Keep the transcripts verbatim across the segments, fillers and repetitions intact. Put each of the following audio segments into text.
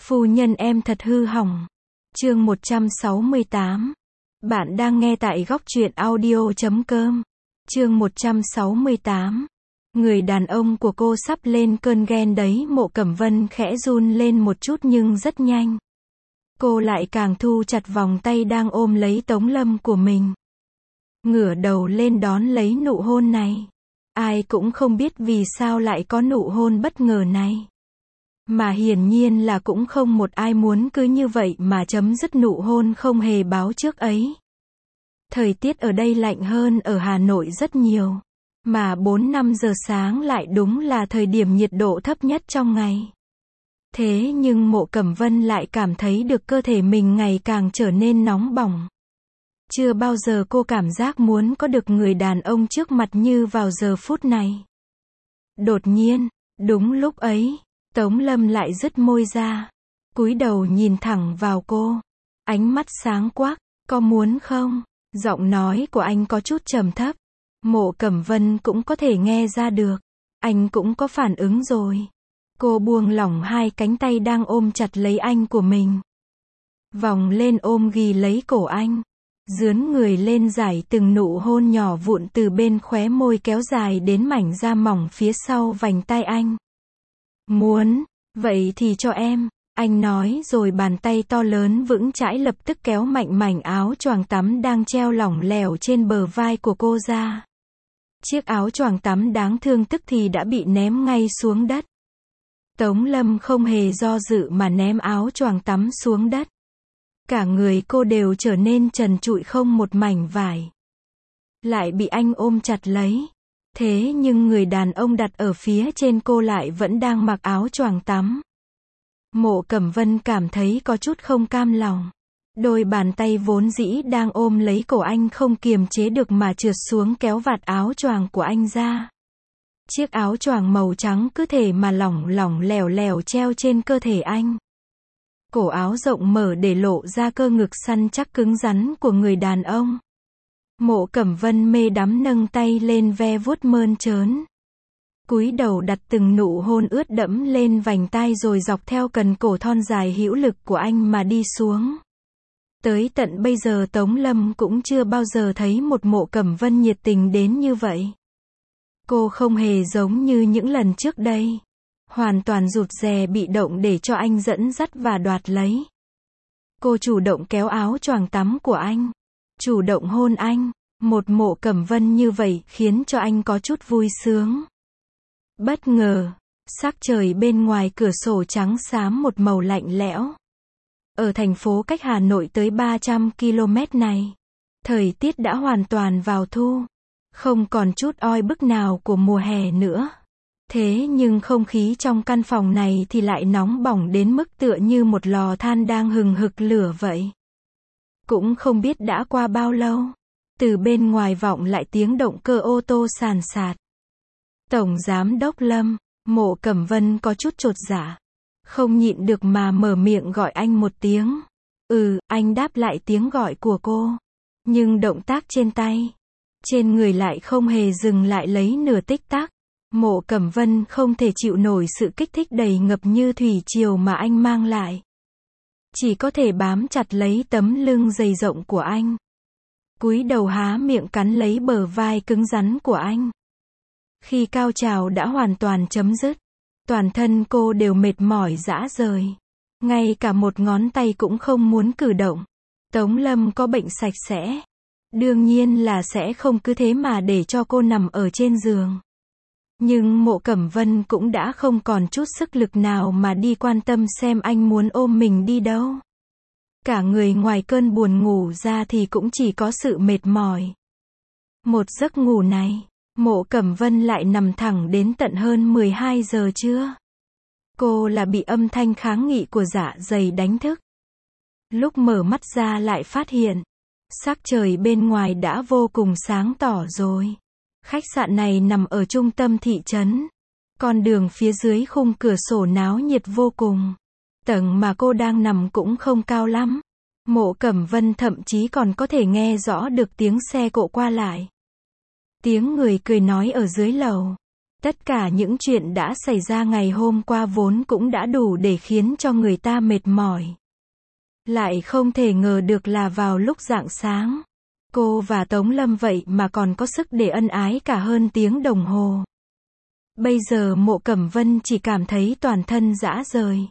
Phu nhân em thật hư hỏng. Chương một trăm sáu mươi tám. Bạn đang nghe tại góc truyện audio chấm com. Chương một trăm sáu mươi tám. Người đàn ông của cô sắp lên cơn ghen đấy. Mộ Cẩm Vân khẽ run lên một chút nhưng rất nhanh. Cô lại càng thu chặt vòng tay đang ôm lấy Tống Lâm của mình. Ngửa đầu lên đón lấy nụ hôn này. Ai cũng không biết vì sao lại có nụ hôn bất ngờ này. Mà hiển nhiên là cũng không một ai muốn cứ như vậy mà chấm dứt nụ hôn không hề báo trước ấy. Thời tiết ở đây lạnh hơn ở Hà Nội rất nhiều. Mà bốn năm giờ sáng lại đúng là thời điểm nhiệt độ thấp nhất trong ngày. Thế nhưng Mộ Cẩm Vân lại cảm thấy được cơ thể mình ngày càng trở nên nóng bỏng. Chưa bao giờ cô cảm giác muốn có được người đàn ông trước mặt như vào giờ phút này. Đột nhiên, đúng lúc ấy, Tống Lâm lại dứt môi ra, cúi đầu nhìn thẳng vào cô, ánh mắt sáng quắc, có muốn không? Giọng nói của anh có chút trầm thấp, Mộ Cẩm Vân cũng có thể nghe ra được, anh cũng có phản ứng rồi. Cô buông lỏng hai cánh tay đang ôm chặt lấy anh của mình, vòng lên ôm ghì lấy cổ anh, dướn người lên giải từng nụ hôn nhỏ vụn từ bên khóe môi kéo dài đến mảnh da mỏng phía sau vành tai anh. Muốn, vậy thì cho em, anh nói rồi bàn tay to lớn vững chãi lập tức kéo mạnh mảnh áo choàng tắm đang treo lỏng lẻo trên bờ vai của cô ra. Chiếc áo choàng tắm đáng thương tức thì đã bị ném ngay xuống đất. Tống Lâm không hề do dự mà ném áo choàng tắm xuống đất. Cả người cô đều trở nên trần trụi không một mảnh vải. Lại bị anh ôm chặt lấy. Thế nhưng người đàn ông đặt ở phía trên cô lại vẫn đang mặc áo choàng tắm. Mộ Cẩm Vân cảm thấy có chút không cam lòng. Đôi bàn tay vốn dĩ đang ôm lấy cổ anh không kiềm chế được mà trượt xuống kéo vạt áo choàng của anh ra. Chiếc áo choàng màu trắng cứ thể mà lỏng lỏng lẻo lẻo treo trên cơ thể anh. Cổ áo rộng mở để lộ ra cơ ngực săn chắc cứng rắn của người đàn ông. Mộ Cẩm Vân mê đắm nâng tay lên ve vuốt mơn trớn. Cúi đầu đặt từng nụ hôn ướt đẫm lên vành tai rồi dọc theo cần cổ thon dài hữu lực của anh mà đi xuống. Tới tận bây giờ Tống Lâm cũng chưa bao giờ thấy một Mộ Cẩm Vân nhiệt tình đến như vậy. Cô không hề giống như những lần trước đây. Hoàn toàn rụt rè bị động để cho anh dẫn dắt và đoạt lấy. Cô chủ động kéo áo choàng tắm của anh. Chủ động hôn anh. Một Mộ Cẩm Vân như vậy khiến cho anh có chút vui sướng. Bất ngờ, sắc trời bên ngoài cửa sổ trắng xám một màu lạnh lẽo. Ở thành phố cách Hà Nội tới ba trăm ki lô mét này, thời tiết đã hoàn toàn vào thu. Không còn chút oi bức nào của mùa hè nữa. Thế nhưng không khí trong căn phòng này thì lại nóng bỏng đến mức tựa như một lò than đang hừng hực lửa vậy. Cũng không biết đã qua bao lâu. Từ bên ngoài vọng lại tiếng động cơ ô tô sàn sạt. Tổng Giám đốc Lâm, Mộ Cẩm Vân có chút chột dạ. Không nhịn được mà mở miệng gọi anh một tiếng. Ừ, anh đáp lại tiếng gọi của cô. Nhưng động tác trên tay, trên người lại không hề dừng lại lấy nửa tích tắc. Mộ Cẩm Vân không thể chịu nổi sự kích thích đầy ngập như thủy triều mà anh mang lại. Chỉ có thể bám chặt lấy tấm lưng dày rộng của anh. Cúi đầu há miệng cắn lấy bờ vai cứng rắn của anh. Khi cao trào đã hoàn toàn chấm dứt, toàn thân cô đều mệt mỏi rã rời. Ngay cả một ngón tay cũng không muốn cử động. Tống Lâm có bệnh sạch sẽ. Đương nhiên là sẽ không cứ thế mà để cho cô nằm ở trên giường. Nhưng Mộ Cẩm Vân cũng đã không còn chút sức lực nào mà đi quan tâm xem anh muốn ôm mình đi đâu. Cả người ngoài cơn buồn ngủ ra thì cũng chỉ có sự mệt mỏi. Một giấc ngủ này, Mộ Cẩm Vân lại nằm thẳng đến tận hơn mười hai giờ trưa. Cô là bị âm thanh kháng nghị của dạ dày đánh thức. Lúc mở mắt ra lại phát hiện, sắc trời bên ngoài đã vô cùng sáng tỏ rồi. Khách sạn này nằm ở trung tâm thị trấn. Con đường phía dưới khung cửa sổ náo nhiệt vô cùng. Tầng mà cô đang nằm cũng không cao lắm. Mộ Cẩm Vân thậm chí còn có thể nghe rõ được tiếng xe cộ qua lại. Tiếng người cười nói ở dưới lầu. Tất cả những chuyện đã xảy ra ngày hôm qua vốn cũng đã đủ để khiến cho người ta mệt mỏi. Lại không thể ngờ được là vào lúc rạng sáng, cô và Tống Lâm vậy mà còn có sức để ân ái cả hơn tiếng đồng hồ. Bây giờ Mộ Cẩm Vân chỉ cảm thấy toàn thân rã rời.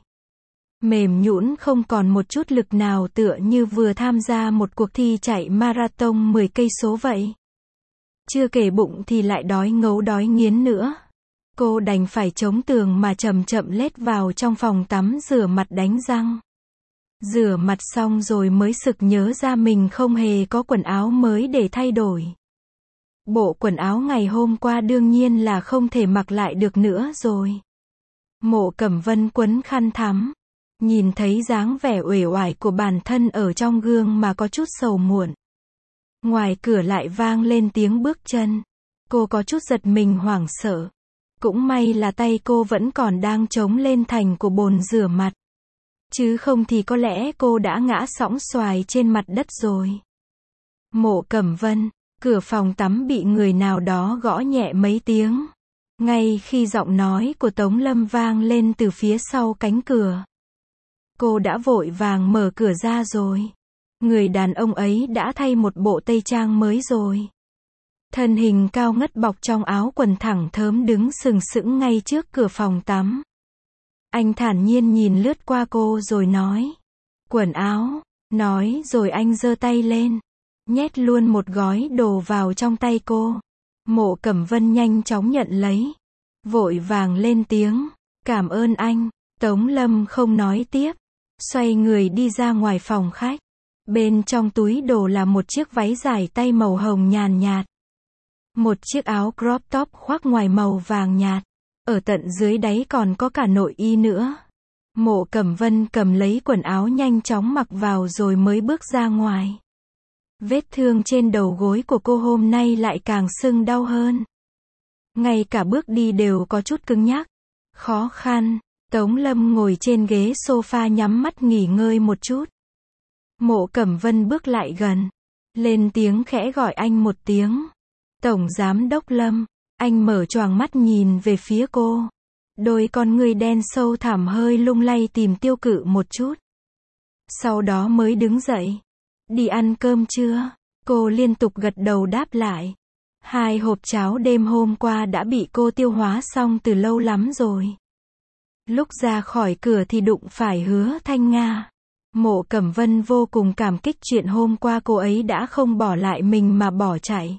Mềm nhũn không còn một chút lực nào, tựa như vừa tham gia một cuộc thi chạy marathon mười cây số vậy. Chưa kể bụng thì lại đói ngấu đói nghiến nữa. Cô đành phải chống tường mà chậm chậm lết vào trong phòng tắm rửa mặt đánh răng. Rửa mặt xong rồi mới sực nhớ ra mình không hề có quần áo mới để thay đổi. Bộ quần áo ngày hôm qua đương nhiên là không thể mặc lại được nữa rồi. Mộ Cẩm Vân quấn khăn tắm, nhìn thấy dáng vẻ uể oải của bản thân ở trong gương mà có chút sầu muộn. Ngoài cửa lại vang lên tiếng bước chân. Cô có chút giật mình hoảng sợ. Cũng may là tay cô vẫn còn đang chống lên thành của bồn rửa mặt. Chứ không thì có lẽ cô đã ngã sõng xoài trên mặt đất rồi. Mộ Cẩm Vân, cửa phòng tắm bị người nào đó gõ nhẹ mấy tiếng. Ngay khi giọng nói của Tống Lâm vang lên từ phía sau cánh cửa. Cô đã vội vàng mở cửa ra rồi. Người đàn ông ấy đã thay một bộ tây trang mới rồi. Thân hình cao ngất bọc trong áo quần thẳng thớm đứng sừng sững ngay trước cửa phòng tắm. Anh thản nhiên nhìn lướt qua cô rồi nói. Quần áo. Nói rồi anh giơ tay lên. Nhét luôn một gói đồ vào trong tay cô. Mộ Cẩm Vân nhanh chóng nhận lấy. Vội vàng lên tiếng. Cảm ơn anh. Tống Lâm không nói tiếp. Xoay người đi ra ngoài phòng khách. Bên trong túi đồ là một chiếc váy dài tay màu hồng nhàn nhạt. Một chiếc áo crop top khoác ngoài màu vàng nhạt. Ở tận dưới đáy còn có cả nội y nữa. Mộ Cẩm Vân cầm lấy quần áo nhanh chóng mặc vào rồi mới bước ra ngoài. Vết thương trên đầu gối của cô hôm nay lại càng sưng đau hơn. Ngay cả bước đi đều có chút cứng nhắc. Khó khăn. Tống Lâm ngồi trên ghế sofa nhắm mắt nghỉ ngơi một chút. Mộ Cẩm Vân bước lại gần. Lên tiếng khẽ gọi anh một tiếng. Tổng Giám Đốc Lâm. Anh mở choàng mắt nhìn về phía cô. Đôi con ngươi đen sâu thẳm hơi lung lay tìm tiêu cự một chút. Sau đó mới đứng dậy. Đi ăn cơm chưa? Cô liên tục gật đầu đáp lại. Hai hộp cháo đêm hôm qua đã bị cô tiêu hóa xong từ lâu lắm rồi. Lúc ra khỏi cửa thì đụng phải Hứa Thanh Nga. Mộ Cẩm Vân vô cùng cảm kích chuyện hôm qua cô ấy đã không bỏ lại mình mà bỏ chạy.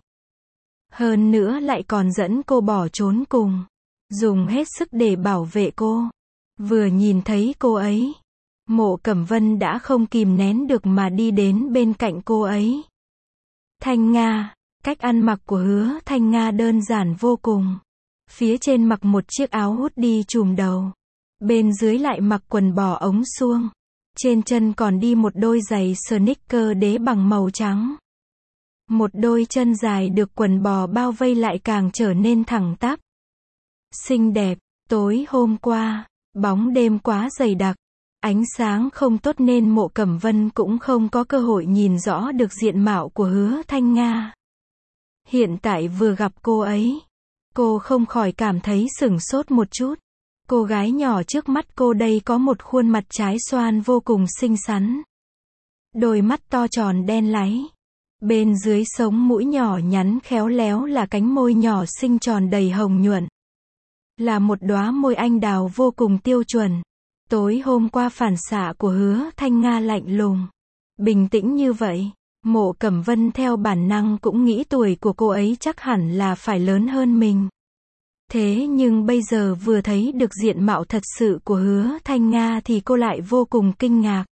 Hơn nữa lại còn dẫn cô bỏ trốn cùng. Dùng hết sức để bảo vệ cô. Vừa nhìn thấy cô ấy, Mộ Cẩm Vân đã không kìm nén được mà đi đến bên cạnh cô ấy. Thanh Nga. Cách ăn mặc của Hứa Thanh Nga đơn giản vô cùng. Phía trên mặc một chiếc áo hoodie trùm đầu. Bên dưới lại mặc quần bò ống suông. Trên chân còn đi một đôi giày sneaker đế bằng màu trắng. Một đôi chân dài được quần bò bao vây lại càng trở nên thẳng tắp. Xinh đẹp. Tối hôm qua, bóng đêm quá dày đặc. Ánh sáng không tốt nên Mộ Cẩm Vân cũng không có cơ hội nhìn rõ được diện mạo của Hứa Thanh Nga. Hiện tại vừa gặp cô ấy, cô không khỏi cảm thấy sửng sốt một chút. Cô gái nhỏ trước mắt cô đây có một khuôn mặt trái xoan vô cùng xinh xắn. Đôi mắt to tròn đen láy. Bên dưới sống mũi nhỏ nhắn khéo léo là cánh môi nhỏ xinh tròn đầy hồng nhuận. Là một đóa môi anh đào vô cùng tiêu chuẩn. Tối hôm qua phản xạ của Hứa Thanh Nga lạnh lùng. Bình tĩnh như vậy. Mộ Cẩm Vân theo bản năng cũng nghĩ tuổi của cô ấy chắc hẳn là phải lớn hơn mình. Thế nhưng bây giờ vừa thấy được diện mạo thật sự của Hứa Thanh Nga thì cô lại vô cùng kinh ngạc.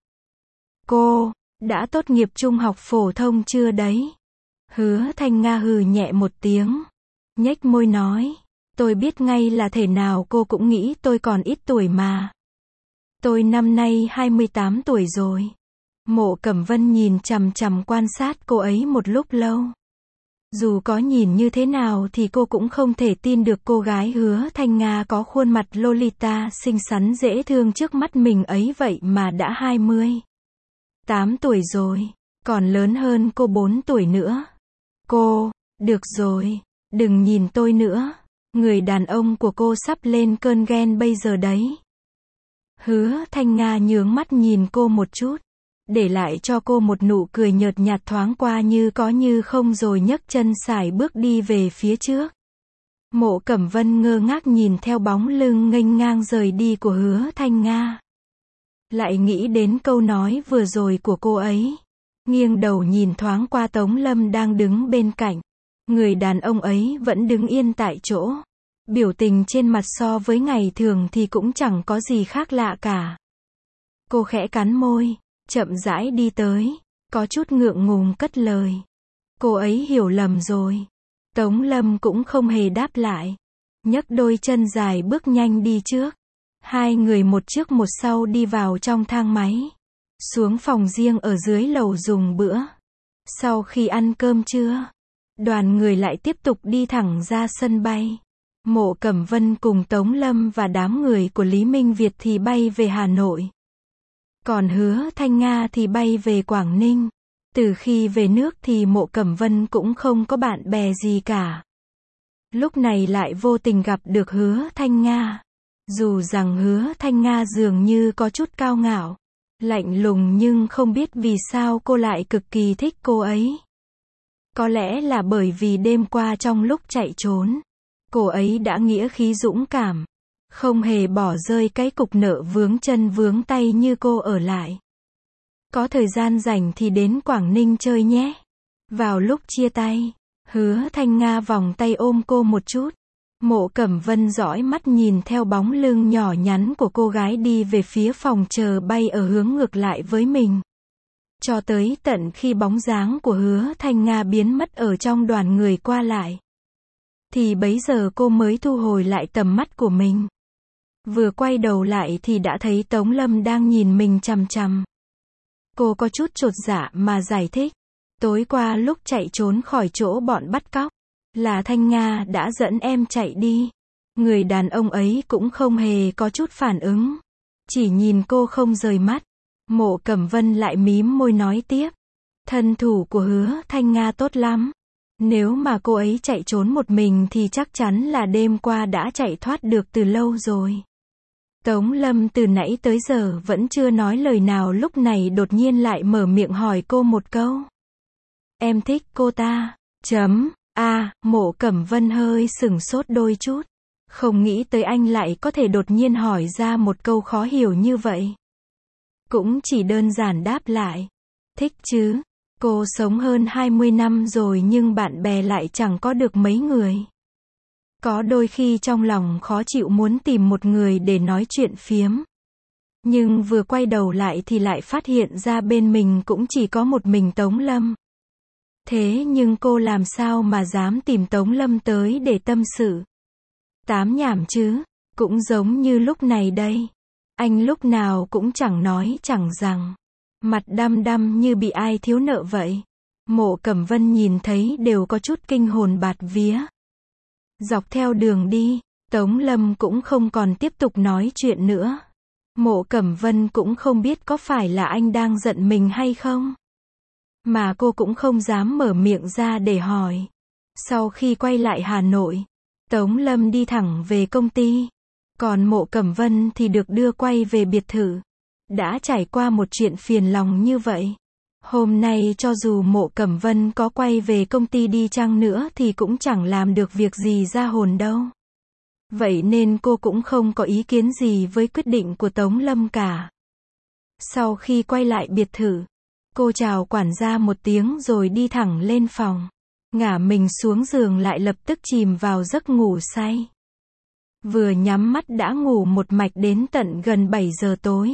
Cô, đã tốt nghiệp trung học phổ thông chưa đấy? Hứa Thanh Nga hừ nhẹ một tiếng. Nhếch môi nói. Tôi biết ngay là thể nào cô cũng nghĩ tôi còn ít tuổi mà. Tôi năm nay hai mươi tám tuổi rồi. Mộ Cẩm Vân nhìn chằm chằm quan sát cô ấy một lúc lâu. Dù có nhìn như thế nào thì cô cũng không thể tin được cô gái Hứa Thanh Nga có khuôn mặt Lolita xinh xắn dễ thương trước mắt mình ấy vậy mà đã hai mươi tám tuổi rồi, còn lớn hơn cô bốn tuổi nữa. Cô, được rồi, đừng nhìn tôi nữa. Người đàn ông của cô sắp lên cơn ghen bây giờ đấy. Hứa Thanh Nga nhướng mắt nhìn cô một chút, để lại cho cô một nụ cười nhợt nhạt thoáng qua như có như không rồi nhấc chân sải bước đi về phía trước. Mộ Cẩm Vân ngơ ngác nhìn theo bóng lưng nghênh ngang rời đi của Hứa Thanh Nga. Lại nghĩ đến câu nói vừa rồi của cô ấy. Nghiêng đầu nhìn thoáng qua Tống Lâm đang đứng bên cạnh. Người đàn ông ấy vẫn đứng yên tại chỗ. Biểu tình trên mặt so với ngày thường thì cũng chẳng có gì khác lạ cả. Cô khẽ cắn môi, chậm rãi đi tới, có chút ngượng ngùng cất lời. Cô ấy hiểu lầm rồi. Tống Lâm cũng không hề đáp lại. Nhấc đôi chân dài bước nhanh đi trước. Hai người một trước một sau đi vào trong thang máy. Xuống phòng riêng ở dưới lầu dùng bữa. Sau khi ăn cơm trưa, đoàn người lại tiếp tục đi thẳng ra sân bay. Mộ Cẩm Vân cùng Tống Lâm và đám người của Lý Minh Việt thì bay về Hà Nội. Còn Hứa Thanh Nga thì bay về Quảng Ninh. Từ khi về nước thì Mộ Cẩm Vân cũng không có bạn bè gì cả. Lúc này lại vô tình gặp được Hứa Thanh Nga. Dù rằng Hứa Thanh Nga dường như có chút cao ngạo, lạnh lùng nhưng không biết vì sao cô lại cực kỳ thích cô ấy. Có lẽ là bởi vì đêm qua trong lúc chạy trốn, cô ấy đã nghĩa khí dũng cảm, không hề bỏ rơi cái cục nợ vướng chân vướng tay như cô ở lại. Có thời gian rảnh thì đến Quảng Ninh chơi nhé. Vào lúc chia tay, Hứa Thanh Nga vòng tay ôm cô một chút. Mộ Cẩm Vân dõi mắt nhìn theo bóng lưng nhỏ nhắn của cô gái đi về phía phòng chờ bay ở hướng ngược lại với mình. Cho tới tận khi bóng dáng của Hứa Thanh Nga biến mất ở trong đoàn người qua lại. Thì bấy giờ cô mới thu hồi lại tầm mắt của mình. Vừa quay đầu lại thì đã thấy Tống Lâm đang nhìn mình chằm chằm. Cô có chút chột dạ mà giải thích. Tối qua lúc chạy trốn khỏi chỗ bọn bắt cóc, là Thanh Nga đã dẫn em chạy đi. Người đàn ông ấy cũng không hề có chút phản ứng. Chỉ nhìn cô không rời mắt. Mộ Cẩm Vân lại mím môi nói tiếp. Thân thủ của Hứa Thanh Nga tốt lắm. Nếu mà cô ấy chạy trốn một mình thì chắc chắn là đêm qua đã chạy thoát được từ lâu rồi. Tống Lâm từ nãy tới giờ vẫn chưa nói lời nào, lúc này đột nhiên lại mở miệng hỏi cô một câu. Em thích cô ta. Chấm. À, Mộ Cẩm Vân hơi sửng sốt đôi chút. Không nghĩ tới anh lại có thể đột nhiên hỏi ra một câu khó hiểu như vậy. Cũng chỉ đơn giản đáp lại. Thích chứ. Cô sống hơn hai mươi năm rồi nhưng bạn bè lại chẳng có được mấy người. Có đôi khi trong lòng khó chịu muốn tìm một người để nói chuyện phiếm. Nhưng vừa quay đầu lại thì lại phát hiện ra bên mình cũng chỉ có một mình Tống Lâm. Thế nhưng cô làm sao mà dám tìm Tống Lâm tới để tâm sự. Tám nhảm chứ, cũng giống như lúc này đây. Anh lúc nào cũng chẳng nói chẳng rằng. Mặt đăm đăm như bị ai thiếu nợ vậy. Mộ Cẩm Vân nhìn thấy đều có chút kinh hồn bạt vía. Dọc theo đường đi, Tống Lâm cũng không còn tiếp tục nói chuyện nữa. Mộ Cẩm Vân cũng không biết có phải là anh đang giận mình hay không. Mà cô cũng không dám mở miệng ra để hỏi. Sau khi quay lại Hà Nội, Tống Lâm đi thẳng về công ty. Còn Mộ Cẩm Vân thì được đưa quay về biệt thự. Đã trải qua một chuyện phiền lòng như vậy. Hôm nay cho dù Mộ Cẩm Vân có quay về công ty đi chăng nữa thì cũng chẳng làm được việc gì ra hồn đâu. Vậy nên cô cũng không có ý kiến gì với quyết định của Tống Lâm cả. Sau khi quay lại biệt thự, cô chào quản gia một tiếng rồi đi thẳng lên phòng. Ngả mình xuống giường lại lập tức chìm vào giấc ngủ say. Vừa nhắm mắt đã ngủ một mạch đến tận gần bảy giờ tối.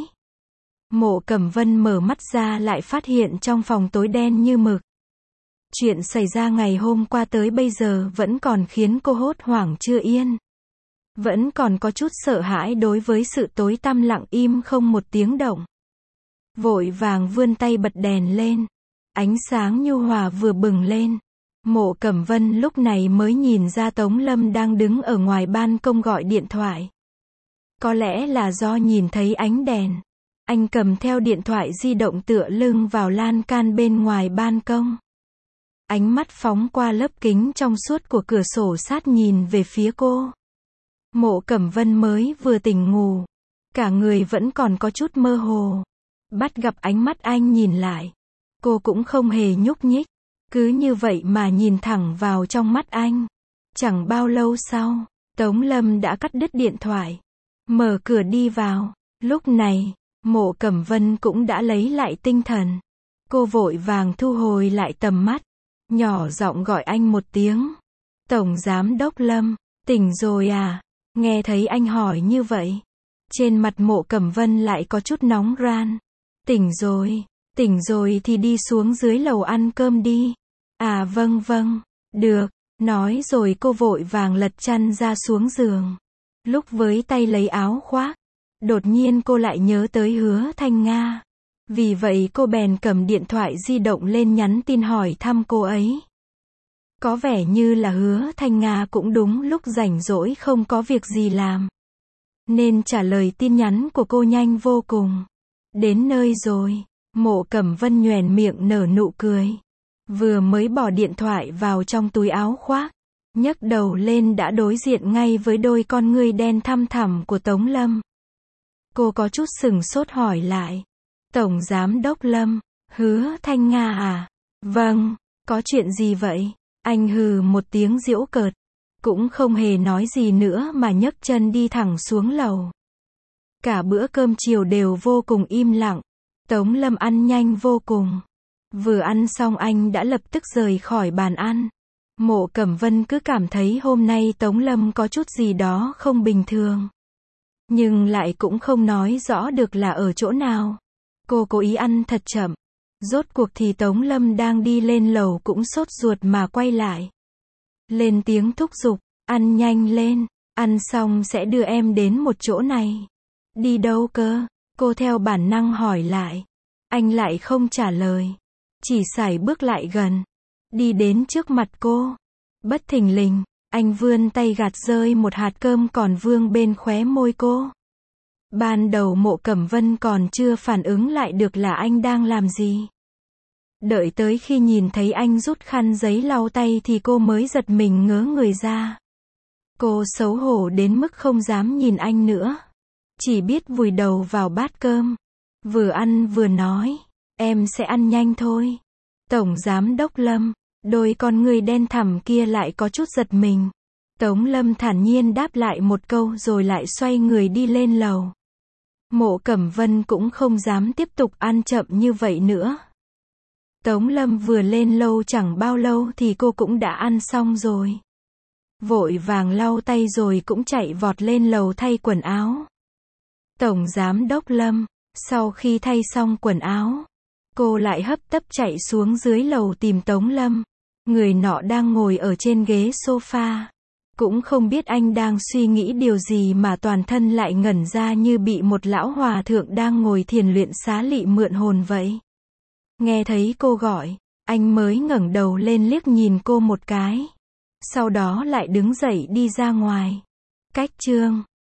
Mộ Cẩm Vân mở mắt ra lại phát hiện trong phòng tối đen như mực. Chuyện xảy ra ngày hôm qua tới bây giờ vẫn còn khiến cô hốt hoảng chưa yên. Vẫn còn có chút sợ hãi đối với sự tối tăm lặng im không một tiếng động. Vội vàng vươn tay bật đèn lên. Ánh sáng nhu hòa vừa bừng lên. Mộ Cẩm Vân lúc này mới nhìn ra Tống Lâm đang đứng ở ngoài ban công gọi điện thoại. Có lẽ là do nhìn thấy ánh đèn. Anh cầm theo điện thoại di động tựa lưng vào lan can bên ngoài ban công. ánh mắt phóng qua lớp kính trong suốt của cửa sổ sát nhìn về phía cô. Mộ Cẩm Vân mới vừa tỉnh ngủ, cả người vẫn còn có chút mơ hồ. Bắt gặp ánh mắt anh nhìn lại, cô cũng không hề nhúc nhích, cứ như vậy mà nhìn thẳng vào trong mắt anh. Chẳng bao lâu sau, Tống Lâm đã cắt đứt điện thoại, mở cửa đi vào. Lúc này, Mộ Cẩm Vân cũng đã lấy lại tinh thần. Cô vội vàng thu hồi lại tầm mắt, nhỏ giọng gọi anh một tiếng. Tổng Giám đốc Lâm, tỉnh rồi à? Nghe thấy anh hỏi như vậy, trên mặt Mộ Cẩm Vân lại có chút nóng ran. Tỉnh rồi, tỉnh rồi thì đi xuống dưới lầu ăn cơm đi. À vâng vâng, được, nói rồi cô vội vàng lật chăn ra xuống giường. Lúc với tay lấy áo khoác, đột nhiên cô lại nhớ tới Hứa Thanh Nga. Vì vậy cô bèn cầm điện thoại di động lên nhắn tin hỏi thăm cô ấy. Có vẻ như là Hứa Thanh Nga cũng đúng lúc rảnh rỗi không có việc gì làm, nên trả lời tin nhắn của cô nhanh vô cùng. Đến nơi rồi, Mộ Cẩm Vân nhoẻn miệng nở nụ cười. Vừa mới bỏ điện thoại vào trong túi áo khoác, nhấc đầu lên đã đối diện ngay với đôi con ngươi đen thăm thẳm của Tống Lâm. Cô có chút sừng sốt hỏi lại. Tổng Giám đốc Lâm, Hứa Thanh Nga à? Vâng, có chuyện gì vậy? Anh hừ một tiếng giễu cợt, cũng không hề nói gì nữa mà nhấc chân đi thẳng xuống lầu. Cả bữa cơm chiều đều vô cùng im lặng. Tống Lâm ăn nhanh vô cùng. Vừa ăn xong anh đã lập tức rời khỏi bàn ăn. Mộ Cẩm Vân cứ cảm thấy hôm nay Tống Lâm có chút gì đó không bình thường, nhưng lại cũng không nói rõ được là ở chỗ nào. Cô cố ý ăn thật chậm. Rốt cuộc thì Tống Lâm đang đi lên lầu cũng sốt ruột mà quay lại, lên tiếng thúc giục, ăn nhanh lên, ăn xong sẽ đưa em đến một chỗ này. Đi đâu cơ? Cô theo bản năng hỏi lại. Anh lại không trả lời, chỉ sải bước lại gần, đi đến trước mặt cô. Bất thình lình, anh vươn tay gạt rơi một hạt cơm còn vương bên khóe môi cô. Ban đầu Mộ Cẩm Vân còn chưa phản ứng lại được là anh đang làm gì. Đợi tới khi nhìn thấy anh rút khăn giấy lau tay thì cô mới giật mình ngớ người ra. Cô xấu hổ đến mức không dám nhìn anh nữa, chỉ biết vùi đầu vào bát cơm, vừa ăn vừa nói, em sẽ ăn nhanh thôi. Tổng Giám đốc Lâm, đôi con người đen thẳm kia lại có chút giật mình. Tống Lâm thản nhiên đáp lại một câu rồi lại xoay người đi lên lầu. Mộ Cẩm Vân cũng không dám tiếp tục ăn chậm như vậy nữa. Tống Lâm vừa lên lầu chẳng bao lâu thì cô cũng đã ăn xong rồi. Vội vàng lau tay rồi cũng chạy vọt lên lầu thay quần áo. Tổng Giám đốc Lâm, sau khi thay xong quần áo, cô lại hấp tấp chạy xuống dưới lầu tìm Tống Lâm. Người nọ đang ngồi ở trên ghế sofa. Cũng không biết anh đang suy nghĩ điều gì mà toàn thân lại ngẩn ra như bị một lão hòa thượng đang ngồi thiền luyện xá lị mượn hồn vậy. Nghe thấy cô gọi, anh mới ngẩng đầu lên liếc nhìn cô một cái. Sau đó lại đứng dậy đi ra ngoài. Cách chương